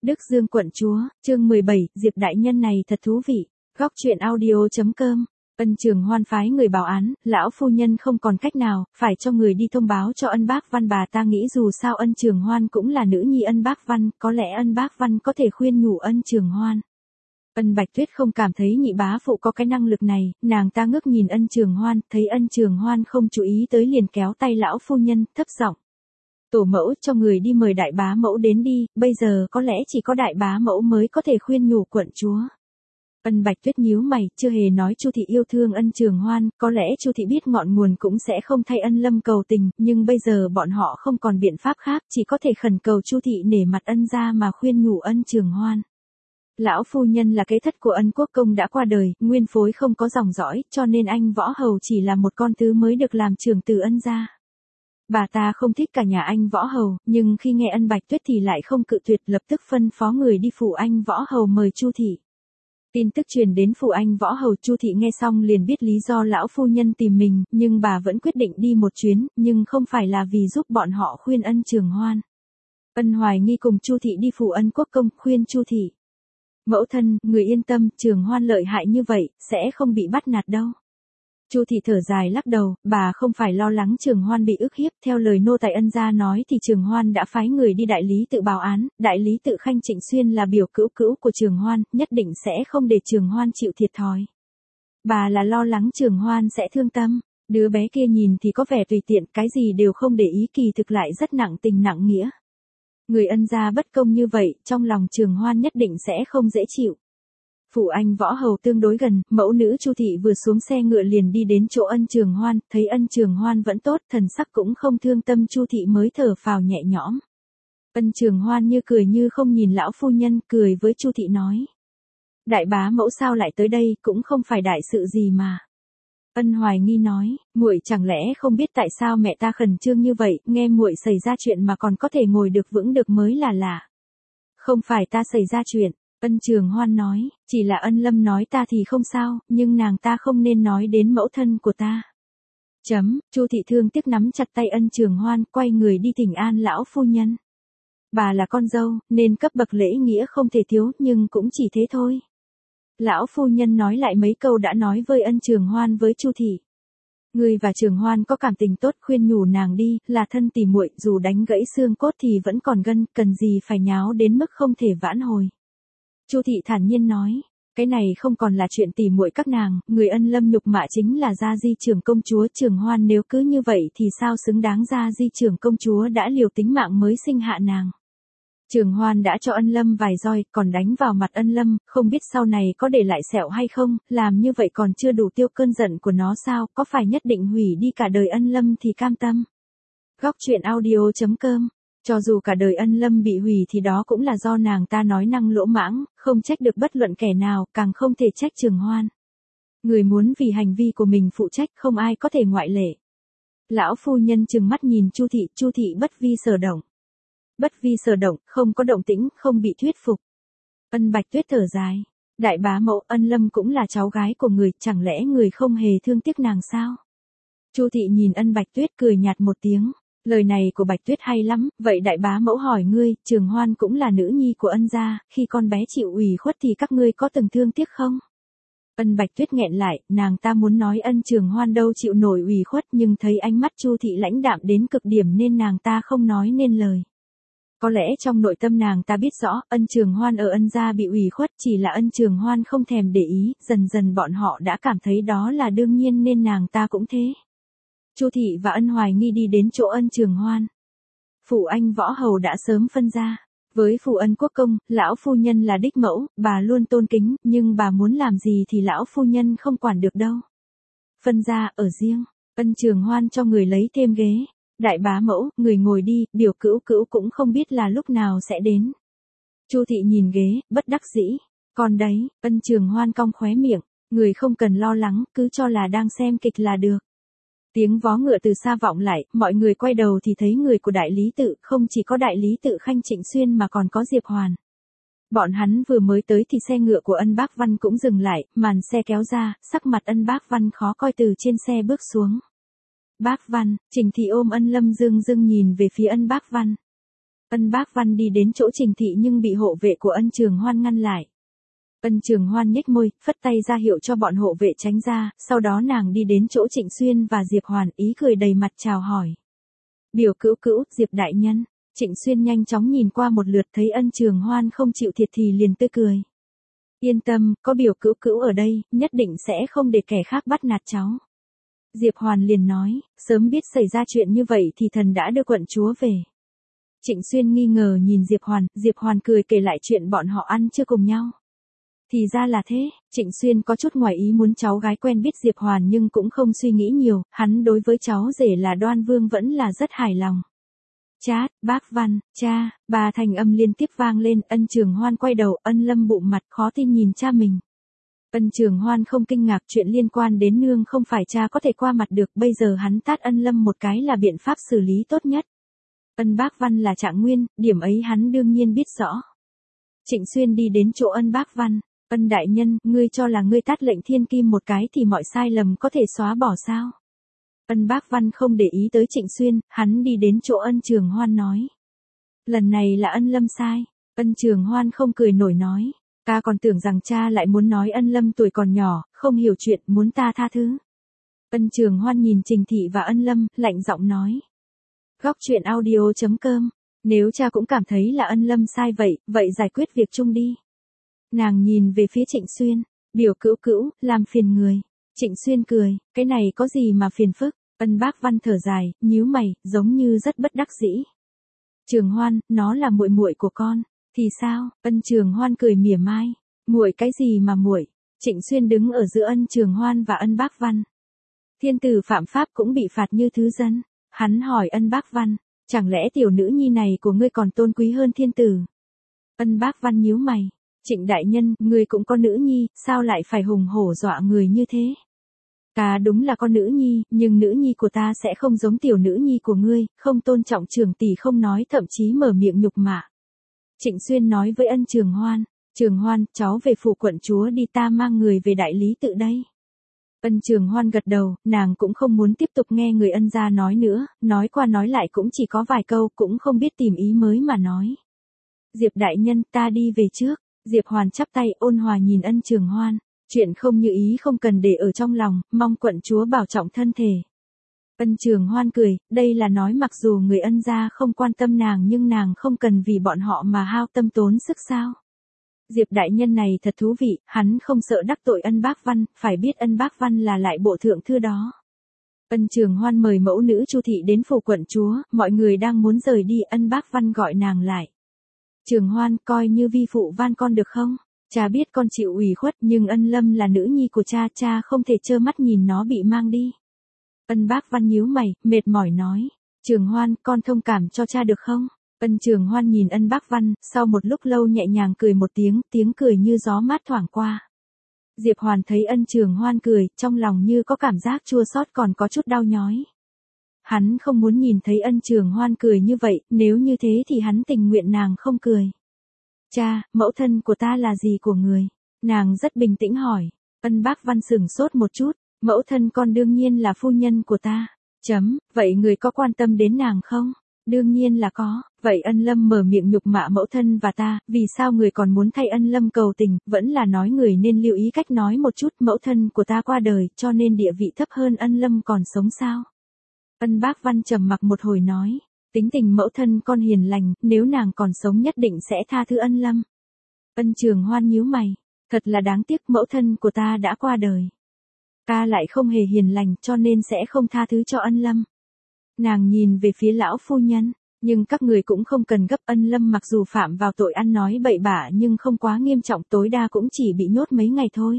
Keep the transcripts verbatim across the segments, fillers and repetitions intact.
Đức Dương quận chúa, chương mười bảy, Diệp đại nhân này thật thú vị. Góc truyện audio.com. Ân Trường Hoan phái người báo án, lão phu nhân không còn cách nào, phải cho người đi thông báo cho Ân Bác Văn. Bà ta nghĩ dù sao Ân Trường Hoan cũng là nữ nhi Ân Bác Văn, có lẽ Ân Bác Văn có thể khuyên nhủ Ân Trường Hoan. Ân Bạch Tuyết không cảm thấy nhị bá phụ có cái năng lực này, nàng ta ngước nhìn Ân Trường Hoan, thấy Ân Trường Hoan không chú ý tới liền kéo tay lão phu nhân, thấp giọng: "Tổ mẫu cho người đi mời đại bá mẫu đến đi, bây giờ có lẽ chỉ có đại bá mẫu mới có thể khuyên nhủ quận chúa." Ân Bạch Tuyết nhíu mày, chưa hề nói Chu thị yêu thương Ân Trường Hoan, có lẽ Chu thị biết ngọn nguồn cũng sẽ không thay Ân Lâm cầu tình, nhưng bây giờ bọn họ không còn biện pháp khác, chỉ có thể khẩn cầu Chu thị nể mặt Ân gia mà khuyên nhủ Ân Trường Hoan. Lão phu nhân là kế thất của Ân Quốc Công đã qua đời, nguyên phối không có dòng dõi, cho nên anh Võ Hầu chỉ là một con tứ mới được làm trưởng từ Ân gia. Bà ta không thích cả nhà anh Võ Hầu, nhưng khi nghe Ân Bạch Tuyết thì lại không cự tuyệt, lập tức phân phó người đi phủ anh Võ Hầu mời Chu thị. Tin tức truyền đến phủ anh Võ Hầu, Chu thị nghe xong liền biết lý do lão phu nhân tìm mình, nhưng bà vẫn quyết định đi một chuyến, nhưng không phải là vì giúp bọn họ khuyên Ân Trường Hoan. Ân Hoài Nghi cùng Chu thị đi phủ Ân Quốc Công khuyên Chu thị: "Mẫu thân, người yên tâm, Trường Hoan lợi hại như vậy, sẽ không bị bắt nạt đâu." Chu thị thở dài lắc đầu, bà không phải lo lắng Trường Hoan bị ức hiếp, theo lời nô tài Ân gia nói thì Trường Hoan đã phái người đi đại lý tự báo án, đại lý tự Khanh Trịnh Xuyên là biểu cữu cữu của Trường Hoan, nhất định sẽ không để Trường Hoan chịu thiệt thòi. Bà là lo lắng Trường Hoan sẽ thương tâm, đứa bé kia nhìn thì có vẻ tùy tiện, cái gì đều không để ý, kỳ thực lại rất nặng tình nặng nghĩa. Người Ân gia bất công như vậy, trong lòng Trường Hoan nhất định sẽ không dễ chịu. Phủ anh Võ Hầu tương đối gần, mẫu nữ Chu thị vừa xuống xe ngựa liền đi đến chỗ Ân Trường Hoan, thấy Ân Trường Hoan vẫn tốt, thần sắc cũng không thương tâm, Chu thị mới thở phào nhẹ nhõm. Ân Trường Hoan như cười như không nhìn lão phu nhân, cười với Chu thị nói: "Đại bá mẫu sao lại tới đây, cũng không phải đại sự gì mà." Ân Hoài Nghi nói: "Muội chẳng lẽ không biết tại sao mẹ ta khẩn trương như vậy, nghe muội xảy ra chuyện mà còn có thể ngồi được vững được mới là lạ." "Không phải ta xảy ra chuyện." Ân Trường Hoan nói, "Chỉ là Ân Lâm nói ta thì không sao, nhưng nàng ta không nên nói đến mẫu thân của ta." Chấm, Chu thị thương tiếc nắm chặt tay Ân Trường Hoan, quay người đi thỉnh an lão phu nhân. Bà là con dâu, nên cấp bậc lễ nghĩa không thể thiếu, nhưng cũng chỉ thế thôi. Lão phu nhân nói lại mấy câu đã nói với Ân Trường Hoan với Chu thị. "Ngươi và Trường Hoan có cảm tình tốt, khuyên nhủ nàng đi, là thân tỉ muội, dù đánh gãy xương cốt thì vẫn còn gân, cần gì phải nháo đến mức không thể vãn hồi." Chu thị thản nhiên nói: "Cái này không còn là chuyện tỉ muội các nàng, người Ân Lâm nhục mạ chính là gia di trưởng công chúa Trường Hoan, nếu cứ như vậy thì sao xứng đáng gia di trưởng công chúa đã liều tính mạng mới sinh hạ nàng. Trường Hoan đã cho Ân Lâm vài roi, còn đánh vào mặt Ân Lâm, không biết sau này có để lại sẹo hay không, làm như vậy còn chưa đủ tiêu cơn giận của nó sao, có phải nhất định hủy đi cả đời Ân Lâm thì cam tâm." Góc truyện audio.com. Cho dù cả đời Ân Lâm bị hủy thì đó cũng là do nàng ta nói năng lỗ mãng, không trách được bất luận kẻ nào, càng không thể trách Trường Hoan. Người muốn vì hành vi của mình phụ trách, không ai có thể ngoại lệ. Lão phu nhân trừng mắt nhìn Chu thị, Chu thị bất vi sở động. Bất vi sở động, không có động tĩnh, không bị thuyết phục. Ân Bạch Tuyết thở dài: "Đại bá mẫu, Ân Lâm cũng là cháu gái của người, chẳng lẽ người không hề thương tiếc nàng sao?" Chu thị nhìn Ân Bạch Tuyết cười nhạt một tiếng: "Lời này của Bạch Tuyết hay lắm, vậy đại bá mẫu hỏi ngươi, Trường Hoan cũng là nữ nhi của Ân gia, khi con bé chịu ủy khuất thì các ngươi có từng thương tiếc không?" Ân Bạch Tuyết nghẹn lại, nàng ta muốn nói Ân Trường Hoan đâu chịu nổi ủy khuất, nhưng thấy ánh mắt Chu thị lãnh đạm đến cực điểm nên nàng ta không nói nên lời. Có lẽ trong nội tâm nàng ta biết rõ, Ân Trường Hoan ở Ân gia bị ủy khuất, chỉ là Ân Trường Hoan không thèm để ý, dần dần bọn họ đã cảm thấy đó là đương nhiên nên nàng ta cũng thế. Chu thị và Ân Hoài Nghi đi đến chỗ Ân Trường Hoan. Phủ anh Võ Hầu đã sớm phân ra. Với phủ Ân Quốc Công, lão phu nhân là đích mẫu, bà luôn tôn kính, nhưng bà muốn làm gì thì lão phu nhân không quản được đâu. Phân ra, ở riêng, Ân Trường Hoan cho người lấy thêm ghế. "Đại bá mẫu, người ngồi đi, biểu cữu cữu cũng không biết là lúc nào sẽ đến." Chu thị nhìn ghế, bất đắc dĩ. "Còn đấy." Ân Trường Hoan cong khóe miệng: "Người không cần lo lắng, cứ cho là đang xem kịch là được." Tiếng vó ngựa từ xa vọng lại, mọi người quay đầu thì thấy người của đại lý tự, không chỉ có đại lý tự Khanh Trịnh Xuyên mà còn có Diệp Hoàn. Bọn hắn vừa mới tới thì xe ngựa của Ân Bác Văn cũng dừng lại, màn xe kéo ra, sắc mặt Ân Bác Văn khó coi từ trên xe bước xuống. "Bác Văn." Trình Thị ôm Ân Lâm dưng dưng nhìn về phía Ân Bác Văn. Ân Bác Văn đi đến chỗ Trình Thị nhưng bị hộ vệ của Ân Trường Hoan ngăn lại. Ân Trường Hoan nhếch môi, phất tay ra hiệu cho bọn hộ vệ tránh ra, sau đó nàng đi đến chỗ Trịnh Xuyên và Diệp Hoàn, ý cười đầy mặt chào hỏi. Biểu cữu cữu, Diệp đại nhân. Trịnh Xuyên nhanh chóng nhìn qua một lượt, thấy Ân Trường Hoan không chịu thiệt thì liền tươi cười. Yên tâm, có biểu cữu cữu ở đây, nhất định sẽ không để kẻ khác bắt nạt cháu. Diệp Hoàn liền nói, sớm biết xảy ra chuyện như vậy thì thần đã đưa quận chúa về. Trịnh Xuyên nghi ngờ nhìn Diệp Hoàn, Diệp Hoàn cười kể lại chuyện bọn họ ăn trưa cùng nhau. Thì ra là thế, Trịnh Xuyên có chút ngoài ý muốn cháu gái quen biết Diệp Hoàn nhưng cũng không suy nghĩ nhiều, hắn đối với cháu rể là Đoan Vương vẫn là rất hài lòng. Chát, bác Văn, cha, ba thành âm liên tiếp vang lên, Ân Trường Hoan quay đầu, Ân Lâm bụng mặt khó tin nhìn cha mình. Ân Trường Hoan không kinh ngạc, chuyện liên quan đến nương không phải cha có thể qua mặt được, bây giờ hắn tát Ân Lâm một cái là biện pháp xử lý tốt nhất. Ân Bác Văn là Trạng Nguyên, điểm ấy hắn đương nhiên biết rõ. Trịnh Xuyên đi đến chỗ Ân Bác Văn, Ân đại nhân, ngươi cho là ngươi tát lệnh thiên kim một cái thì mọi sai lầm có thể xóa bỏ sao? Ân Bác Văn không để ý tới Trịnh Xuyên, hắn đi đến chỗ Ân Trường Hoan nói. Lần này là Ân Lâm sai. Ân Trường Hoan không cười nổi nói. Ta còn tưởng rằng cha lại muốn nói Ân Lâm tuổi còn nhỏ, không hiểu chuyện, muốn ta tha thứ. Ân Trường Hoan nhìn Trình Thị và Ân Lâm, lạnh giọng nói. Góc truyện audio chấm com. Nếu cha cũng cảm thấy là Ân Lâm sai vậy, vậy giải quyết việc chung đi. Nàng nhìn về phía Trịnh Xuyên, biểu cữu cữu, làm phiền người. Trịnh Xuyên cười, cái này có gì mà phiền phức. Ân Bác Văn thở dài, nhíu mày, giống như rất bất đắc dĩ. Trường Hoan, nó là muội muội của con. Thì sao? Ân Trường Hoan cười mỉa mai. Muội cái gì mà muội? Trịnh Xuyên đứng ở giữa Ân Trường Hoan và Ân Bác Văn. Thiên tử phạm pháp cũng bị phạt như thứ dân. Hắn hỏi Ân Bác Văn, chẳng lẽ tiểu nữ nhi này của ngươi còn tôn quý hơn thiên tử? Ân Bác Văn nhíu mày. Trịnh đại nhân, ngươi cũng có nữ nhi, sao lại phải hùng hổ dọa người như thế? Ta đúng là con nữ nhi, nhưng nữ nhi của ta sẽ không giống tiểu nữ nhi của ngươi, không tôn trọng trưởng tỷ không nói thậm chí mở miệng nhục mạ. Trịnh Xuyên nói với Ân Trường Hoan, Trường Hoan, cháu về phủ quận chúa đi, ta mang người về đại lý tự đây. Ân Trường Hoan gật đầu, nàng cũng không muốn tiếp tục nghe người Ân gia nói nữa, nói qua nói lại cũng chỉ có vài câu, cũng không biết tìm ý mới mà nói. Diệp đại nhân, ta đi về trước. Diệp Hoàn chắp tay ôn hòa nhìn Ân Trường Hoan. Chuyện không như ý không cần để ở trong lòng, mong quận chúa bảo trọng thân thể. Ân Trường Hoan cười, đây là nói mặc dù người Ân gia không quan tâm nàng nhưng nàng không cần vì bọn họ mà hao tâm tốn sức sao. Diệp đại nhân này thật thú vị, hắn không sợ đắc tội Ân Bác Văn, phải biết Ân Bác Văn là lại bộ thượng thư đó. Ân Trường Hoan mời mẫu nữ Chu Thị đến phủ quận chúa, mọi người đang muốn rời đi, Ân Bác Văn gọi nàng lại. Trường Hoan, coi như vi phụ van con được không? Cha biết con chịu ủy khuất nhưng Ân Lâm là nữ nhi của cha, cha không thể trơ mắt nhìn nó bị mang đi. Ân Bác Văn nhíu mày, mệt mỏi nói. Trường Hoan, con thông cảm cho cha được không? Ân Trường Hoan nhìn Ân Bác Văn, sau một lúc lâu nhẹ nhàng cười một tiếng, tiếng cười như gió mát thoảng qua. Diệp Hoàn thấy Ân Trường Hoan cười, trong lòng như có cảm giác chua xót còn có chút đau nhói. Hắn không muốn nhìn thấy Ân Trường Hoan cười như vậy, nếu như thế thì hắn tình nguyện nàng không cười. Cha, mẫu thân của ta là gì của người? Nàng rất bình tĩnh hỏi. Ân Bác Văn sửng sốt một chút, mẫu thân con đương nhiên là phu nhân của ta. Chấm, vậy người có quan tâm đến nàng không? Đương nhiên là có, vậy Ân Lâm mở miệng nhục mạ mẫu thân và ta, vì sao người còn muốn thay Ân Lâm cầu tình, vẫn là nói người nên lưu ý cách nói một chút, mẫu thân của ta qua đời, cho nên địa vị thấp hơn Ân Lâm còn sống sao? Ân Bác Văn trầm mặc một hồi nói, tính tình mẫu thân con hiền lành, nếu nàng còn sống nhất định sẽ tha thứ Ân Lâm. Ân Trường Hoan nhíu mày, thật là đáng tiếc mẫu thân của ta đã qua đời. Ta lại không hề hiền lành cho nên sẽ không tha thứ cho Ân Lâm. Nàng nhìn về phía lão phu nhân, nhưng các người cũng không cần gấp, Ân Lâm mặc dù phạm vào tội ăn nói bậy bạ nhưng không quá nghiêm trọng, tối đa cũng chỉ bị nhốt mấy ngày thôi.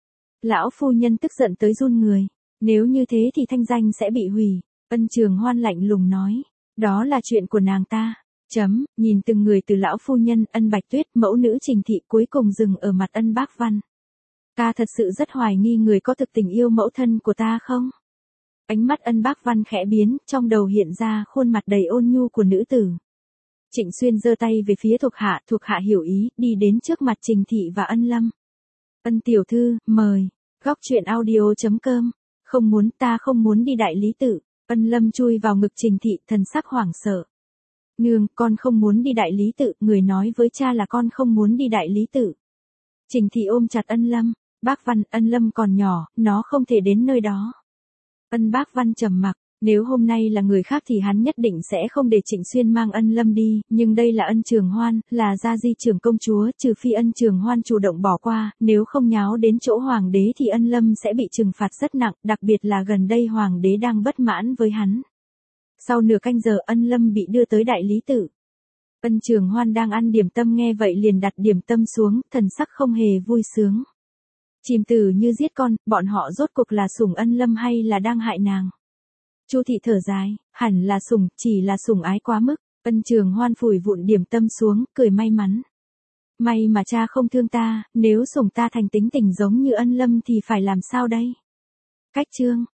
Lão phu nhân tức giận tới run người, nếu như thế thì thanh danh sẽ bị hủy. Ân Trường Hoan lạnh lùng nói, đó là chuyện của nàng ta. Chấm, nhìn từng người từ lão phu nhân, Ân Bạch Tuyết, mẫu nữ Trình Thị cuối cùng dừng ở mặt Ân Bác Văn. Ta thật sự rất hoài nghi người có thực tình yêu mẫu thân của ta không? Ánh mắt Ân Bác Văn khẽ biến, trong đầu hiện ra khuôn mặt đầy ôn nhu của nữ tử. Trịnh Xuyên giơ tay về phía thuộc hạ, thuộc hạ hiểu ý, đi đến trước mặt Trình Thị và Ân Lâm. Ân tiểu thư, mời. Góc truyện audio chấm com. Không muốn, ta không muốn đi đại lý tự. Ân Lâm chui vào ngực Trình Thị, thần sắc hoảng sợ. Nương, con không muốn đi đại lý tự, người nói với cha là con không muốn đi đại lý tự. Trình Thị ôm chặt Ân Lâm, bác Văn, Ân Lâm còn nhỏ, nó không thể đến nơi đó. Ân bác Văn trầm mặc, nếu hôm nay là người khác thì hắn nhất định sẽ không để Trịnh Xuyên mang Ân Lâm đi, nhưng đây là Ân Trường Hoan, là gia di trưởng công chúa, trừ phi Ân Trường Hoan chủ động bỏ qua, nếu không nháo đến chỗ hoàng đế thì Ân Lâm sẽ bị trừng phạt rất nặng, đặc biệt là gần đây hoàng đế đang bất mãn với hắn. Sau nửa canh giờ Ân Lâm bị đưa tới đại lý tự. Ân Trường Hoan đang ăn điểm tâm nghe vậy liền đặt điểm tâm xuống, thần sắc không hề vui sướng. Chìm từ như giết con, bọn họ rốt cuộc là sủng Ân Lâm hay là đang hại nàng? Chu Thị thở dài, hẳn là sủng, chỉ là sủng ái quá mức. Ân Trường Hoan phủi vụn điểm tâm xuống, cười may mắn. May mà cha không thương ta, nếu sủng ta thành tính tình giống như Ân Lâm thì phải làm sao đây? Cách chương